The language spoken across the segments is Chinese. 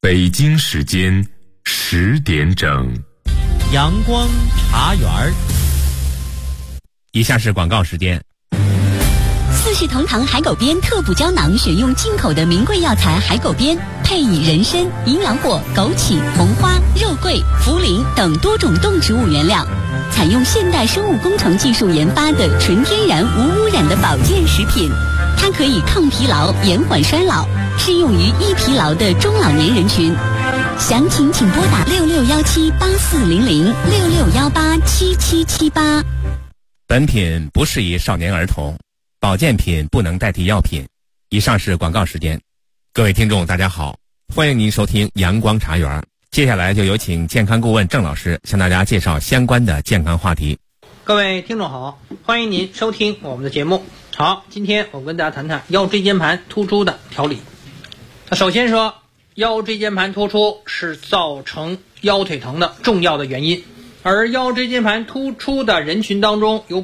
北京时间10点整， 阳光茶园儿。 以下是广告时间。 四世同堂海狗鞭特补胶囊选用进口的名贵药材海狗鞭，配以人参、营养果、枸杞、红花、肉桂、茯苓等多种动植物原料，采用现代生物工程技术研发的纯天然无污染的保健食品。它可以抗疲劳、延缓衰老，适用于易疲劳的中老年人群。详情请拨打6617840066187778。 本品不适宜少年儿童，保健品不能代替药品。以上是广告时间。各位听众大家好，欢迎您收听阳光茶园。接下来就有请健康顾问郑老师向大家介绍相关的健康话题。 各位听众好，欢迎您收听我们的节目。好，今天我跟大家谈谈腰椎间盘突出的调理。那首先说，腰椎间盘突出是造成腰腿疼的重要的原因，而腰椎间盘突出的人群当中，有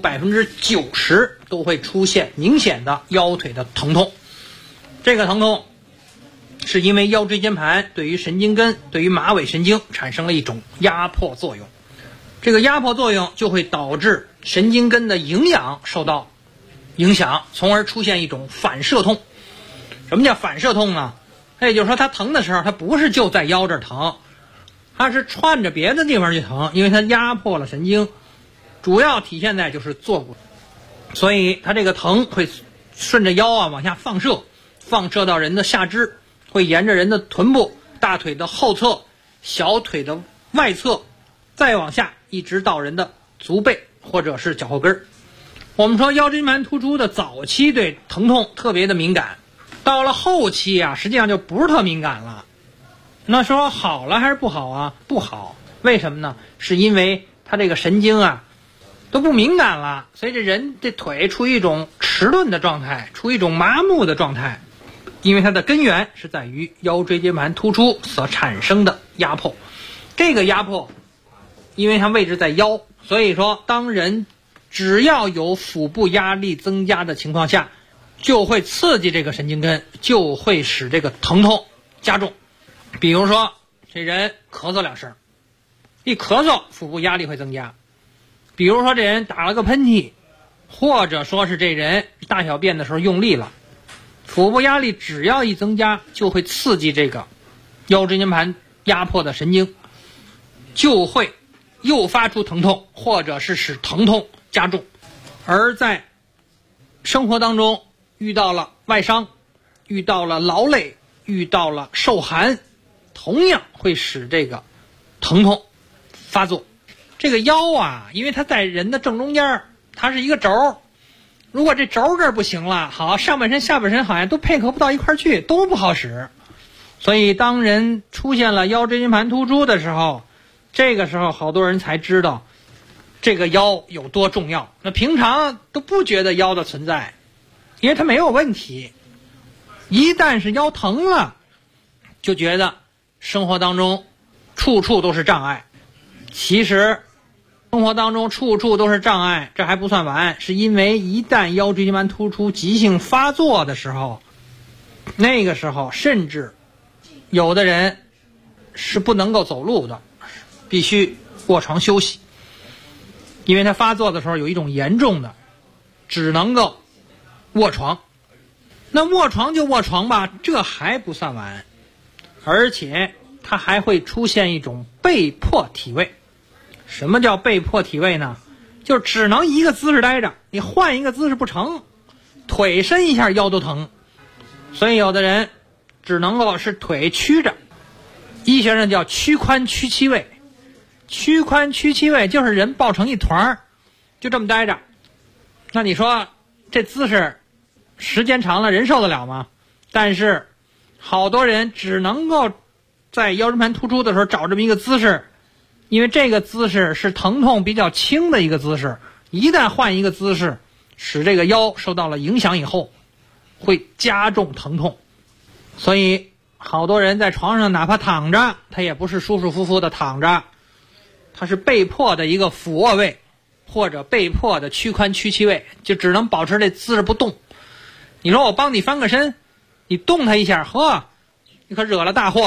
90%都会出现明显的腰腿的疼痛。这个疼痛是因为腰椎间盘对于神经根、对于马尾神经产生了一种压迫作用，这个压迫作用就会导致神经根的营养受到影响，从而出现一种反射痛。什么叫反射痛呢？也就是说，它疼的时候，它不是就在腰这儿疼，它是串着别的地方去疼，因为它压迫了神经，主要体现在就是坐骨，所以它这个疼会顺着腰往下放射到人的下肢，会沿着人的臀部、大腿的后侧、小腿的外侧，再往下一直到人的足背或者是脚后跟。我们说腰椎间盘突出的早期对疼痛特别的敏感，到了后期啊，实际上就不是特敏感了。那说好了还是不好啊？不好。为什么呢？是因为它这个神经啊都不敏感了，所以这人这腿处于一种迟钝的状态，处于一种麻木的状态，因为它的根源是在于腰椎间盘突出所产生的压迫。这个压迫因为它位置在腰，所以说当人只要有腹部压力增加的情况下，就会刺激这个神经根，就会使这个疼痛加重。比如说这人咳嗽2声，一咳嗽腹部压力会增加。比如说这人打了个喷嚏，或者说是这人大小便的时候用力了，腹部压力只要一增加，就会刺激这个腰椎间盘压迫的神经，就会诱发出疼痛，或者是使疼痛加重。而在生活当中遇到了外伤，遇到了劳累，遇到了受寒，同样会使这个疼痛发作。这个腰啊，因为它在人的正中间，它是一个轴，如果这轴这儿不行了，好，上半身下半身好像都配合不到一块去，都不好使。所以当人出现了腰椎间盘突出的时候，这个时候好多人才知道这个腰有多重要。那平常都不觉得腰的存在，因为它没有问题。一旦是腰疼了，就觉得生活当中处处都是障碍。其实生活当中处处都是障碍，这还不算完，是因为一旦腰椎间盘突出急性发作的时候，那个时候甚至有的人是不能够走路的，必须卧床休息。因为他发作的时候有一种严重的，只能够卧床。那卧床就卧床吧，这还不算完，而且它还会出现一种被迫体位。什么叫被迫体位呢？就只能一个姿势待着，你换一个姿势不成，腿伸一下腰都疼。所以有的人只能够是腿曲着，医学上叫屈髋屈膝位。屈髋屈膝位就是人抱成一团，就这么待着。那你说这姿势时间长了人受得了吗？但是好多人只能够在腰椎盘突出的时候找这么一个姿势，因为这个姿势是疼痛比较轻的一个姿势，一旦换一个姿势，使这个腰受到了影响以后，会加重疼痛。所以好多人在床上哪怕躺着，他也不是舒舒服服的躺着，他是被迫的一个俯卧位，或者被迫的屈髋屈膝位，就只能保持这姿势不动。你说我帮你翻个身，你动他一下，呵，你可惹了大祸了。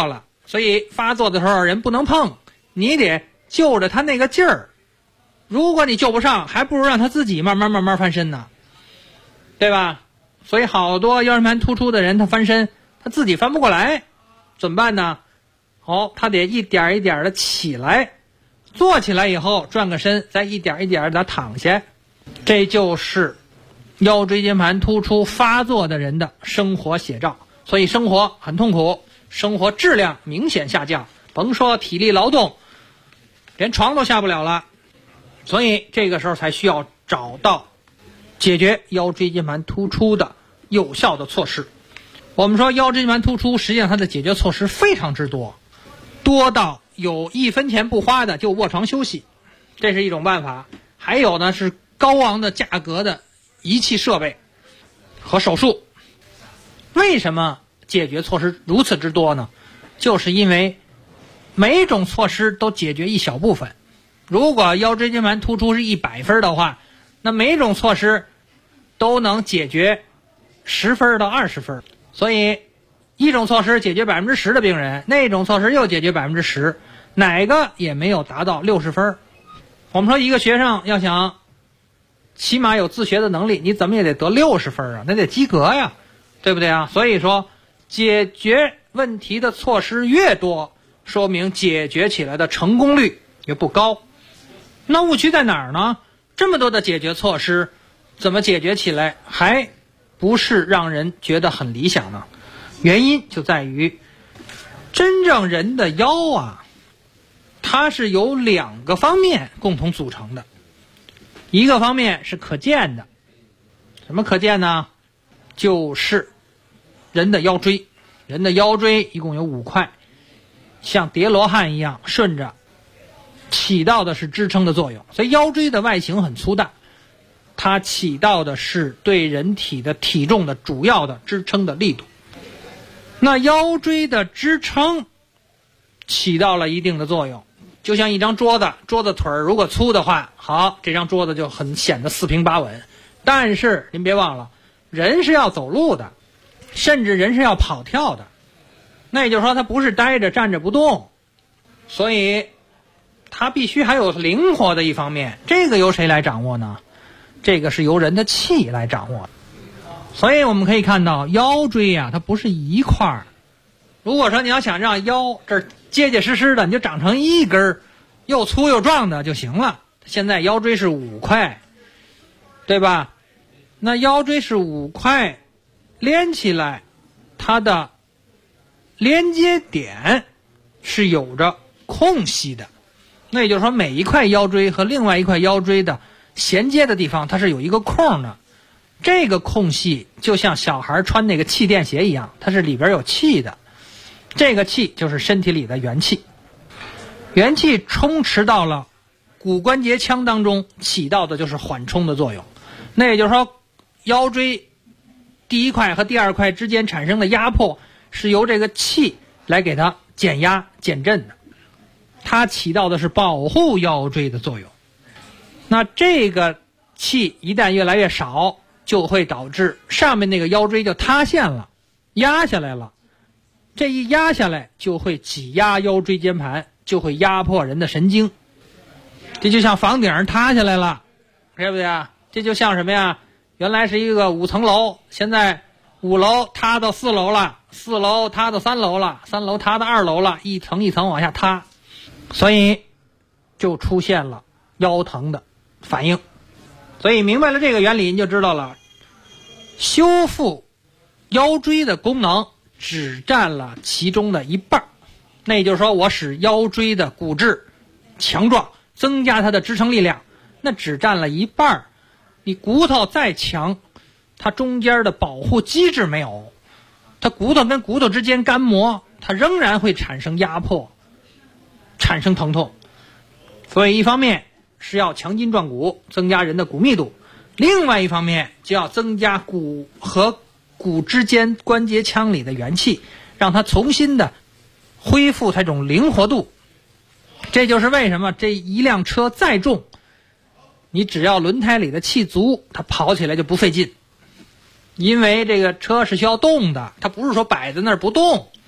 所以发作的时候人不能碰，你得就着他那个劲儿。如果你救不上，还不如让他自己慢慢翻身呢，对吧？所以好多腰间盘突出的人，他翻身他自己翻不过来，怎么办呢？他得一点一点的起来，坐起来以后转个身，再一点一点的躺下。这就是腰椎间盘突出发作的人的生活写照。所以生活很痛苦，生活质量明显下降，甭说体力劳动，连床都下不了了。所以这个时候才需要找到解决腰椎间盘突出的有效的措施。我们说腰椎间盘突出，实际上它的解决措施非常之多，多到有1分钱不花的就卧床休息，这是一种办法。还有呢是高昂的价格的仪器设备和手术。为什么解决措施如此之多呢？就是因为每种措施都解决一小部分。如果腰椎间盘突出是100分的话，那每种措施都能解决10分到20分。所以一种措施解决 10% 的病人，那种措施又解决 10%， 哪个也没有达到60分。我们说一个学生要想起码有自学的能力，你怎么也得得60分啊，那得及格呀，对不对啊？所以说解决问题的措施越多，说明解决起来的成功率也不高。那误区在哪儿呢？这么多的解决措施，怎么解决起来还不是让人觉得很理想呢？原因就在于真正人的腰啊，它是由2个方面共同组成的。一个方面是可见的，什么可见呢？就是人的腰椎。人的腰椎一共有5块，像叠罗汉一样顺着，起到的是支撑的作用。所以腰椎的外形很粗大，它起到的是对人体的体重的主要的支撑的力度。那腰椎的支撑起到了一定的作用，就像一张桌子，桌子腿如果粗的话，好，这张桌子就很显得四平八稳。但是您别忘了，人是要走路的，甚至人是要跑跳的，那也就是说他不是待着站着不动，所以他必须还有灵活的一方面。这个由谁来掌握呢？这个是由人的气来掌握。所以我们可以看到腰椎啊，它不是一块儿。如果说你要想让腰这儿结结实实的，你就长成一根又粗又壮的就行了。现在腰椎是5块，对吧？那腰椎是5块连起来，它的连接点是有着空隙的。那也就是说每一块腰椎和另外一块腰椎的衔接的地方，它是有一个空的。这个空隙就像小孩穿那个气垫鞋一样，它是里边有气的。这个气就是身体里的元气，元气充斥到了骨关节腔当中，起到的就是缓冲的作用。那也就是说腰椎第1块和第2块之间产生的压迫是由这个气来给它减压减震的，它起到的是保护腰椎的作用。那这个气一旦越来越少，就会导致上面那个腰椎就塌陷了，压下来了。这一压下来就会挤压腰椎间盘，就会压迫人的神经。这就像房顶塌下来了，对不对啊？这就像什么呀？原来是一个5层楼，现在5楼塌到4楼了，4楼塌到3楼了，3楼塌到2楼了，一层一层往下塌，所以就出现了腰疼的反应。所以明白了这个原理，你就知道了，修复腰椎的功能只占了其中的一半。那也就是说，我使腰椎的骨质强壮，增加它的支撑力量，那只占了一半。你骨头再强，它中间的保护机制没有，它骨头跟骨头之间干磨，它仍然会产生压迫，产生疼痛。所以一方面是要强筋壮骨，增加人的骨密度，另外一方面就要增加骨和骨之间关节腔里的元气，让它重新的恢复它这种灵活度。这就是为什么这一辆车再重，你只要轮胎里的气足，它跑起来就不费劲。因为这个车是需要动的，它不是说摆在那儿不动，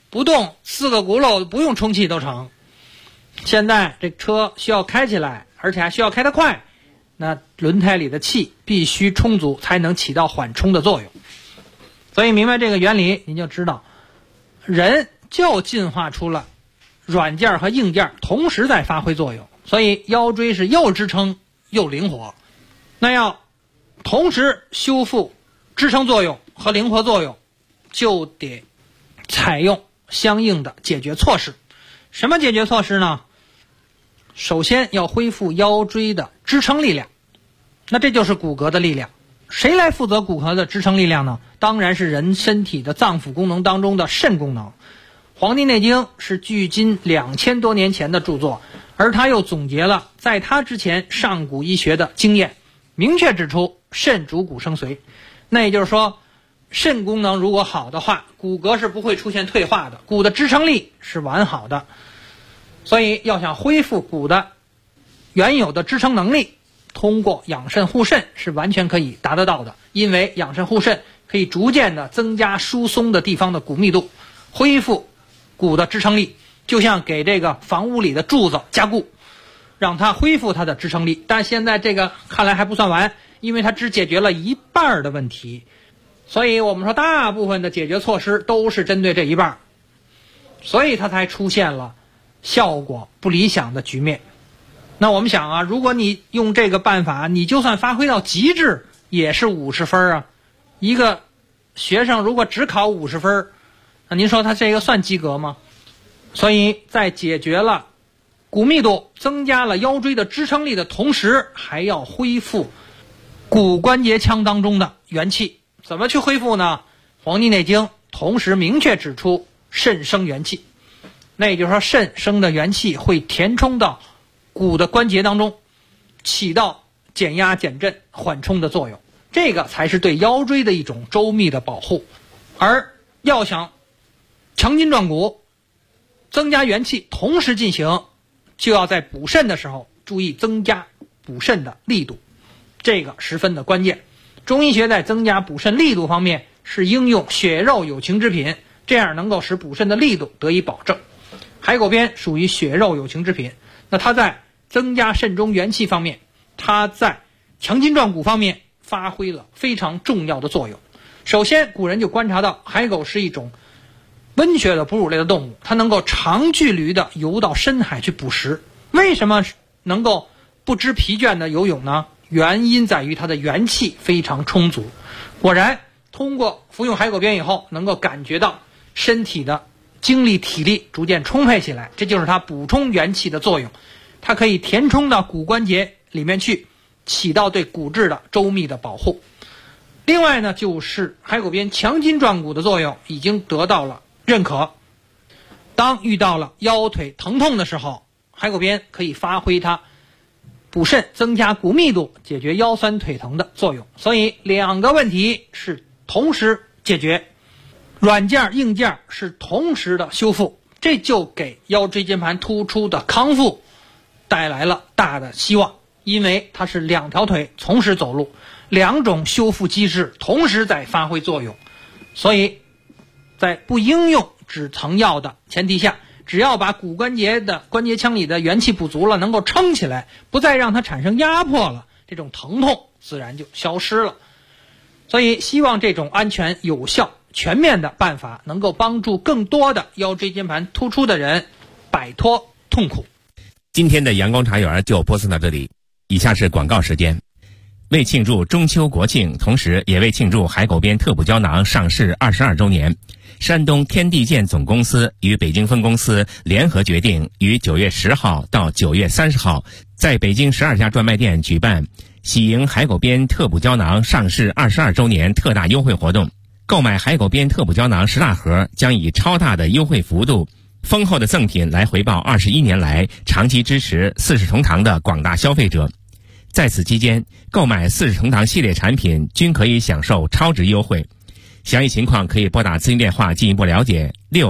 不动4个轱辘不用充气都成。现在这车需要开起来，而且还需要开得快，那轮胎里的气必须充足，才能起到缓冲的作用。所以明白这个原理，您就知道人就进化出了软件和硬件同时在发挥作用，所以腰椎是又支撑又灵活。那要同时修复支撑作用和灵活作用，就得采用相应的解决措施。什么解决措施呢？首先要恢复腰椎的支撑力量，那这就是骨骼的力量。谁来负责骨骼的支撑力量呢？当然是人身体的脏腑功能当中的肾功能。《黄帝内经》是距今2000多年前的著作，而他又总结了在他之前上古医学的经验，明确指出肾主骨生髓。那也就是说，肾功能如果好的话，骨骼是不会出现退化的，骨的支撑力是完好的。所以要想恢复骨的原有的支撑能力，通过养肾护肾是完全可以达得到的。因为养肾护肾可以逐渐的增加疏松的地方的骨密度，恢复骨的支撑力，就像给这个房屋里的柱子加固，让它恢复它的支撑力。但现在这个看来还不算完，因为它只解决了一半的问题。所以我们说大部分的解决措施都是针对这一半，所以它才出现了效果不理想的局面。那我们想啊，如果你用这个办法，你就算发挥到极致也是50分啊。一个学生如果只考50分，那您说他这个算及格吗？所以在解决了骨密度，增加了腰椎的支撑力的同时，还要恢复骨关节腔当中的元气。怎么去恢复呢？《黄帝内经》同时明确指出肾生元气，那也就是说肾生的元气会填充到骨的关节当中，起到减压减震缓冲的作用，这个才是对腰椎的一种周密的保护。而要想强筋壮骨增加元气同时进行，就要在补肾的时候注意增加补肾的力度，这个十分的关键。中医学在增加补肾力度方面是应用血肉有情之品，这样能够使补肾的力度得以保证。海狗鞭属于血肉有情之品，那它在增加肾中元气方面，它在强筋壮骨方面发挥了非常重要的作用。首先古人就观察到海狗是一种温血的哺乳类的动物，它能够长距离的游到深海去捕食。为什么能够不知疲倦的游泳呢？原因在于它的元气非常充足。果然通过服用海狗鞭以后，能够感觉到身体的精力体力逐渐充沛起来，这就是它补充元气的作用。它可以填充到骨关节里面去，起到对骨质的周密的保护。另外呢，就是海狗鞭强筋壮骨的作用已经得到了认可。当遇到了腰腿疼痛的时候，海狗鞭可以发挥它补肾增加骨密度，解决腰酸腿疼的作用。所以两个问题是同时解决，软件硬件是同时的修复，这就给腰椎间盘突出的康复带来了大的希望。因为它是两条腿同时走路，两种修复机制同时在发挥作用，所以在不应用止疼药的前提下，只要把骨关节的关节腔里的元气补足了，能够撑起来，不再让它产生压迫了，这种疼痛自然就消失了。所以希望这种安全有效全面的办法能够帮助更多的腰椎间盘突出的人摆脱痛苦。 今天的阳光茶园就播送到这里，以下是广告时间。为庆祝中秋国庆，同时也为庆祝海狗鞭特补胶囊上市22周年，山东天地健总公司与北京分公司联合决定，于9月10号到9月30号，在北京12家专卖店举办喜迎海狗鞭特补胶囊上市22周年特大优惠活动。购买海狗鞭特补胶囊10大盒，将以超大的优惠幅度、丰厚的赠品来回报21年来长期支持四世同堂的广大消费者。在此期间，购买四世同堂系列产品均可以享受超值优惠。详细情况可以拨打咨询电话进一步了解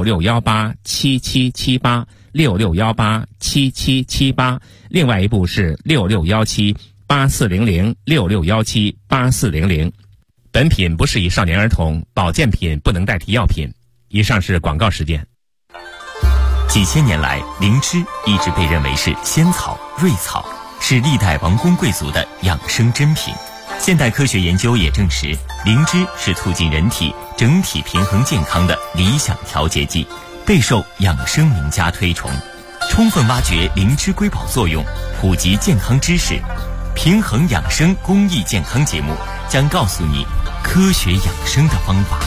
，66187778 66187778，另外一部是66178400 66178400。本品不适宜少年儿童，保健品不能代替药品。以上是广告时间。 几千年来，灵芝一直被认为是仙草、瑞草，是历代王公贵族的养生珍品。现代科学研究也证实，灵芝是促进人体整体平衡健康的理想调节剂，备受养生名家推崇。充分挖掘灵芝瑰宝作用，普及健康知识，平衡养生公益健康节目将告诉你科学养生的方法。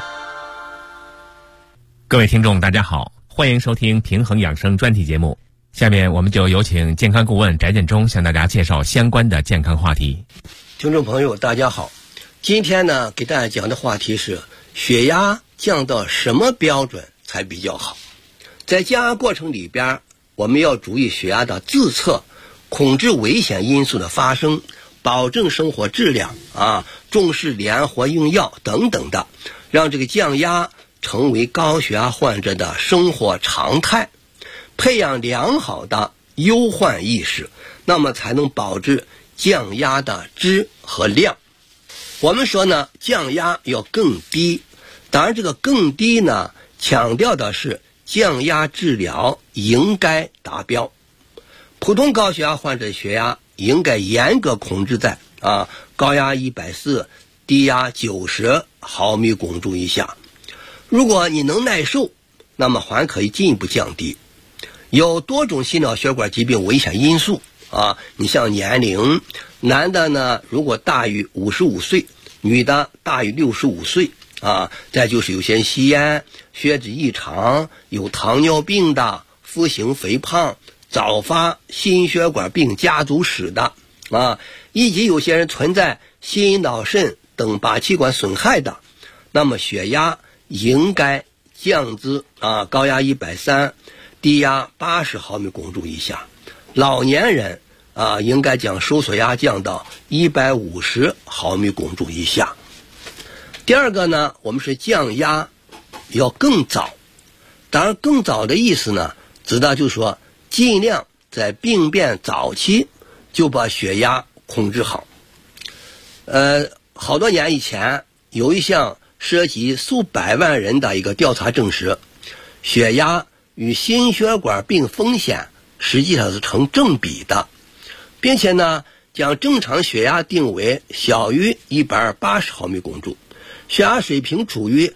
各位听众大家好，欢迎收听平衡养生专题节目。下面我们就有请健康顾问翟建中向大家介绍相关的健康话题。 听众朋友大家好，今天呢给大家讲的话题是血压降到什么标准才比较好。在降压过程里边，我们要注意血压的自测，控制危险因素的发生，保证生活质量重视联合用药等等的，让这个降压成为高血压患者的生活常态，培养良好的忧患意识，那么才能保证降压的质和量。我们说呢，降压要更低，当然这个更低呢，强调的是降压治疗应该达标。普通高血压患者的血压应该严格控制在高压140，低压90毫米汞柱以下。如果你能耐受，那么还可以进一步降低。有多种心脑血管疾病危险因素你像年龄，男的呢如果大于55岁，女的大于65岁再就是有些吸烟、血脂异常、有糖尿病的、腹型肥胖、早发心血管病家族史的以及有些人存在心脑肾等8器官损害的，那么血压应该降至高压130，低压80毫米汞柱以下。老年人应该将收缩压降到150毫米汞柱以下。第二个呢，我们是降压要更早。当然更早的意思呢，指的就是说尽量在病变早期就把血压控制好。好多年以前有一项涉及数百万人的一个调查证实，血压与心血管病风险实际上是成正比的，并且呢将正常血压定为小于120毫米汞柱，血压水平处于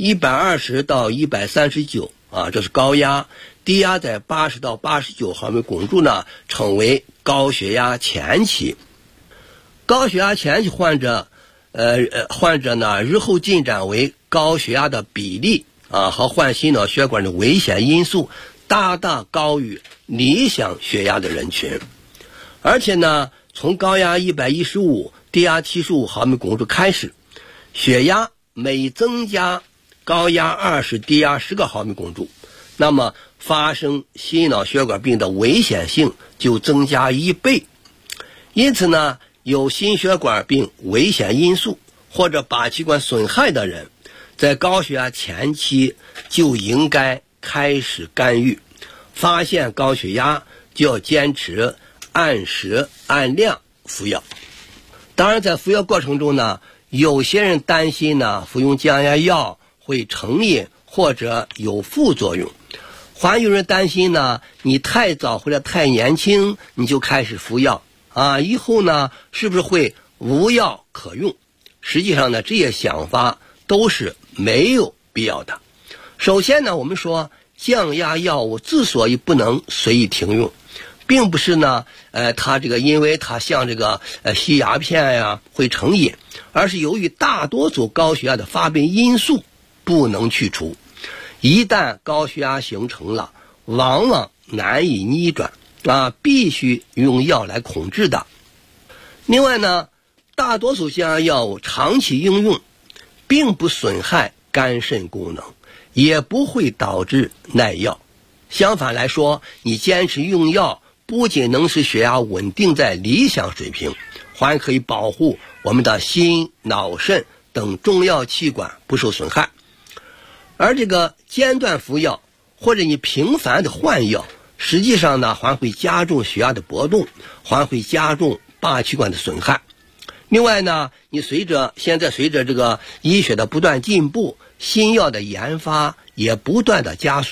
120到139这是高压，低压在80到89毫米汞柱呢称为高血压前期。高血压前期患者呢日后进展为高血压的比例和患心脑血管的危险因素大大高于理想血压的人群。而且呢从高压115，低压75毫米汞柱开始，血压每增加高压20，低压10个毫米汞柱，那么发生心脑血管病的危险性就增加1倍。因此呢，有心血管病危险因素或者8器官损害的人，在高血压前期就应该开始干预。发现高血压就要坚持按时按量服药。当然在服药过程中呢，有些人担心呢服用降压药会成瘾或者有副作用，还有人担心呢你太早或者太年轻你就开始服药以后呢是不是会无药可用。实际上呢这些想法都是没有必要的。首先呢我们说降压药物之所以不能随意停用，并不是呢它因为它像吸鸦片会成瘾，而是由于大多数高血压的发病因素不能去除，一旦高血压形成了，往往难以逆转必须用药来控制的。另外呢，大多数降压药物长期应用并不损害肝肾功能，也不会导致耐药。相反来说，你坚持用药不仅能使血压稳定在理想水平，还可以保护我们的心、脑、肾等重要器官不受损害。而间断服药或者你频繁的换药，实际上呢还会加重血压的波动，还会加重8器官的损害。另外呢，你现在随着医学的不断进步，新药的研发也不断的加速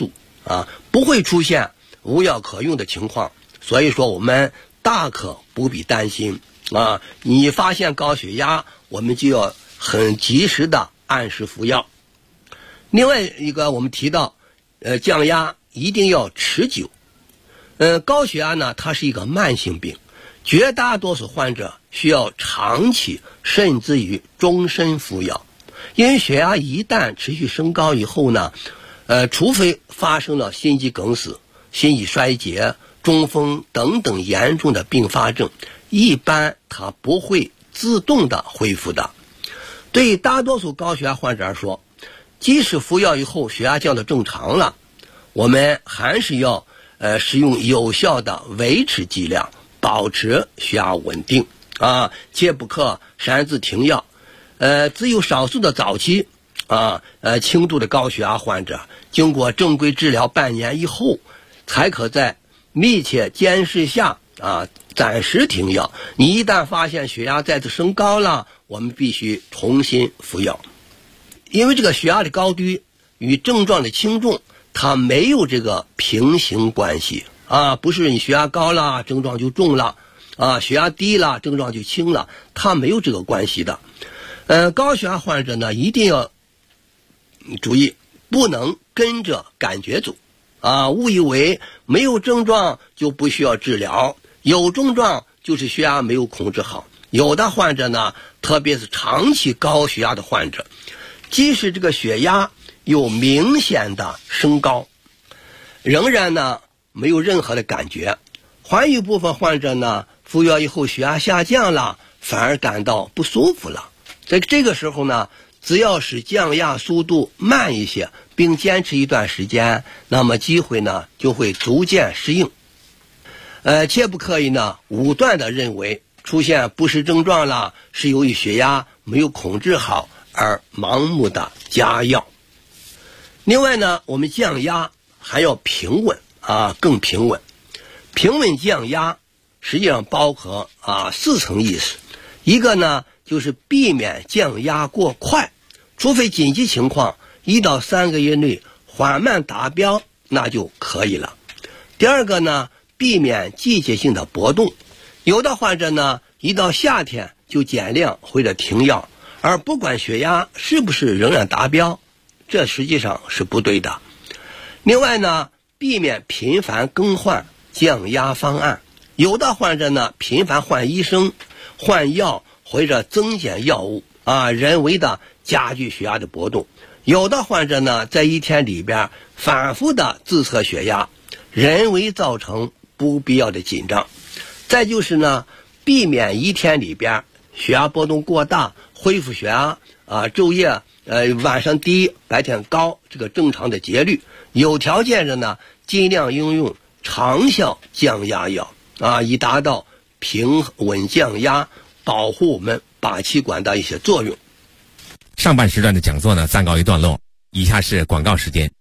不会出现无药可用的情况。所以说我们大可不必担心你发现高血压，我们就要很及时的按时服药。另外一个我们提到降压一定要持久。高血压呢，它是一个慢性病，绝大多数患者需要长期甚至于终身服药。因为血压一旦持续升高以后呢，除非发生了心肌梗死、心肌衰竭、中风等等严重的并发症，一般它不会自动的恢复的。对于大多数高血压患者来说，即使服药以后血压降到正常了，我们还是要使用有效的维持剂量，保持血压稳定切不可擅自停药。只有少数的早期轻度的高血压患者，经过正规治疗半年以后，才可在密切监视下暂时停药。你一旦发现血压再次升高了，我们必须重新服药。因为这个血压的高低与症状的轻重它没有这个平行关系不是你血压高了症状就重了血压低了症状就轻了，它没有这个关系的。高血压患者呢，一定要注意，不能跟着感觉走误以为没有症状就不需要治疗，有症状就是血压没有控制好。有的患者呢，特别是长期高血压的患者，即使这个血压有明显的升高，仍然呢没有任何的感觉。还有一部分患者呢，服药以后血压下降了，反而感到不舒服了。在这个时候呢，只要是降压速度慢一些，并坚持一段时间，那么机会呢就会逐渐适应。切不可以呢武断的认为出现不适症状了是由于血压没有控制好而盲目的加药。另外呢，我们降压还要平稳更平稳。平稳降压实际上包括4层意思。一个呢，就是避免降压过快，除非紧急情况1到3个月内缓慢达标，那就可以了。第二个呢，避免季节性的波动。有的患者呢，一到夏天就减量或者停药，而不管血压是不是仍然达标，这实际上是不对的。另外呢，避免频繁更换降压方案。有的患者呢，频繁换医生、换药或者增减药物人为的加剧血压的波动。有的患者呢，在一天里边反复的自测血压，人为造成不必要的紧张。再就是呢，避免一天里边血压波动过大，恢复血压昼夜晚上低白天高这个正常的节律。有条件的呢，尽量应用长效降压药以达到平稳降压，保护我们靶气管的一些作用。 上半时段的讲座呢暂告一段落，以下是广告时间。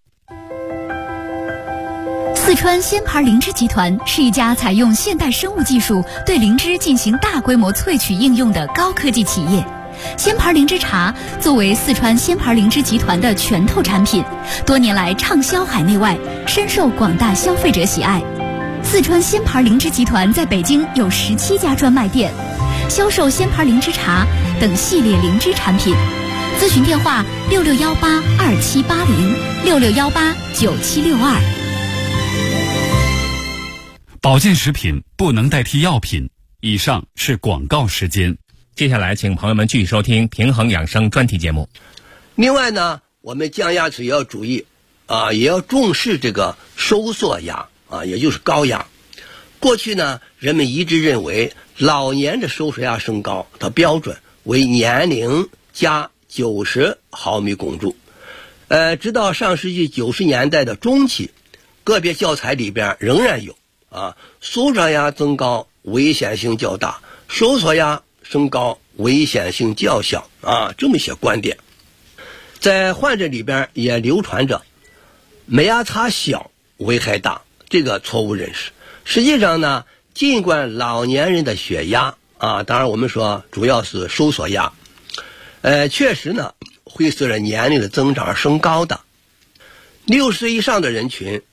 四川仙牌灵芝集团是一家采用现代生物技术对灵芝进行大规模萃取应用的高科技企业。仙牌灵芝茶作为四川仙牌灵芝集团的拳头产品，多年来畅销海内外，深受广大消费者喜爱。四川仙牌灵芝集团在北京有17家专卖店，销售仙牌灵芝茶等系列灵芝产品。咨询电话6618278066189762。 保健食品不能代替药品。以上是广告时间。 接下来请朋友们继续收听平衡养生专题节目。 另外呢，我们降压时也要注意也要重视这个收缩压也就是高压。过去呢，人们一直认为老年的收缩压升高的标准为年龄加90毫米汞柱。直到上世纪90年代的中期，个别教材里边仍然有收缩压增高危险性较大，收缩压升高危险性较小这么一些观点。在患者里边也流传着美压差小危害大这个错误认识。实际上呢，尽管老年人的血压当然我们说主要是收缩压确实呢会随着年龄的增长而升高的。60岁以上的人群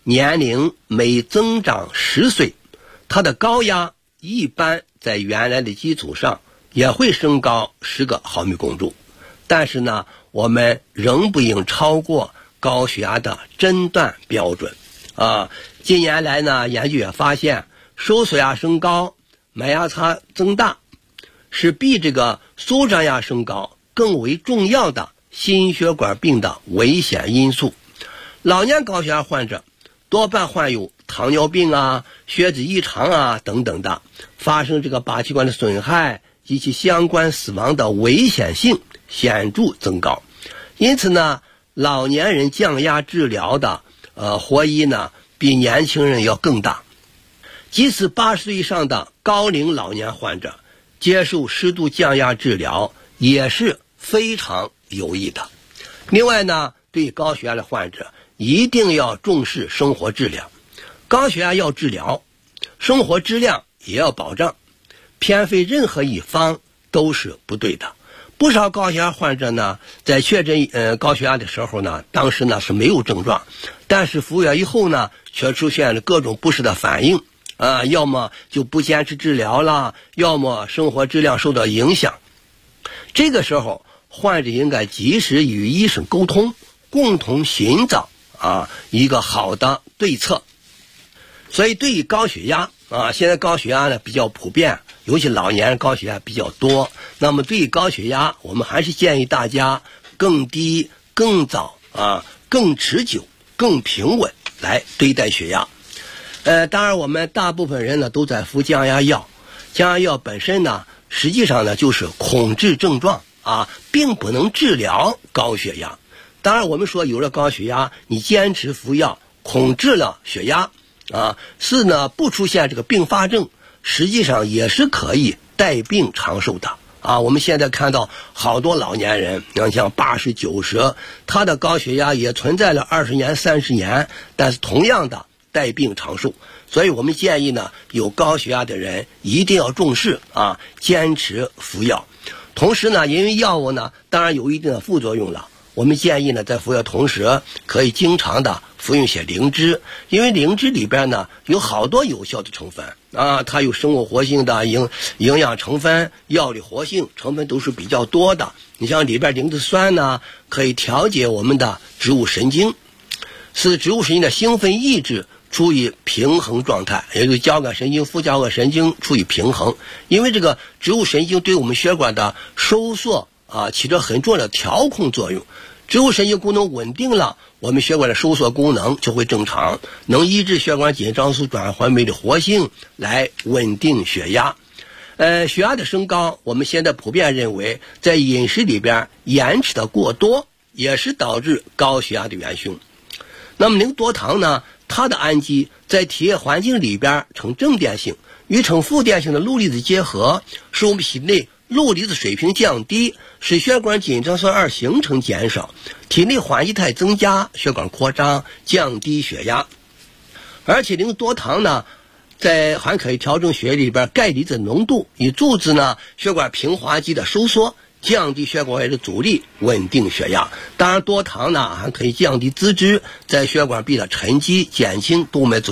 年龄每增长10岁，它的高压一般在原来的基础上也会升高10个毫米汞柱，但是呢，我们仍不应超过高血压的诊断标准。近年来呢，研究也发现，收缩压升高、脉压差增大，是比这个舒张压升高更为重要的心血管病的危险因素。老年高血压患者多半患有糖尿病啊、血脂异常啊等等的，发生这个靶器官的损害及其相关死亡的危险性显著增高。因此呢，老年人降压治疗的活益呢比年轻人要更大。即使80岁以上的高龄老年患者接受适度降压治疗也是非常有益的。另外呢，对高血压的患者一定要重视生活质量。高血压要治疗，生活质量也要保障，偏废任何一方都是不对的。不少高血压患者呢，在确诊高血压的时候呢，当时呢是没有症状，但是服药以后呢，却出现了各种不适的反应要么就不坚持治疗了，要么生活质量受到影响。这个时候，患者应该及时与医生沟通，共同寻找一个好的对策。所以对于高血压现在高血压呢比较普遍，尤其老年人高血压比较多。那么对于高血压，我们还是建议大家更低、更早更持久、更平稳来对待血压。当然我们大部分人呢都在服降压药，降压药本身呢实际上呢就是控制症状并不能治疗高血压。当然我们说有了高血压，你坚持服药控制了血压是呢不出现这个并发症，实际上也是可以带病长寿的我们现在看到好多老年人，像80、90，他的高血压也存在了20年、30年，但是同样的带病长寿。所以我们建议呢，有高血压的人一定要重视坚持服药。同时呢，因为药物呢当然有一定的副作用了，我们建议呢在服药同时可以经常的服用些灵芝，因为灵芝里边呢有好多有效的成分它有生物活性的营养成分，药理活性成分都是比较多的。你像里边灵芝酸呢，可以调节我们的植物神经，使植物神经的兴奋抑制处于平衡状态，也就是交感神经、副交感神经处于平衡。因为这个植物神经对我们血管的收缩起着很重要的调控作用。植物神经功能稳定了，我们血管的收缩功能就会正常，能抑制血管紧张素转换酶的活性，来稳定血压。血压的升高，我们现在普遍认为在饮食里边盐吃的过多也是导致高血压的元凶。那么零多糖呢，它的氨基在体液环境里边呈正电性，与呈负电性的氯离子结合，使我们体内氯离子水平降低，使血管紧张酸2形成减少，体内缓液态增加，血管扩张，降低血压。而且零多糖呢，还可以调整血液里边钙离子浓度，以阻止呢血管平滑肌的收缩，降低血管外的阻力，稳定血压。当然多糖呢还可以降低脂质在血管壁的沉积，减轻动脉阻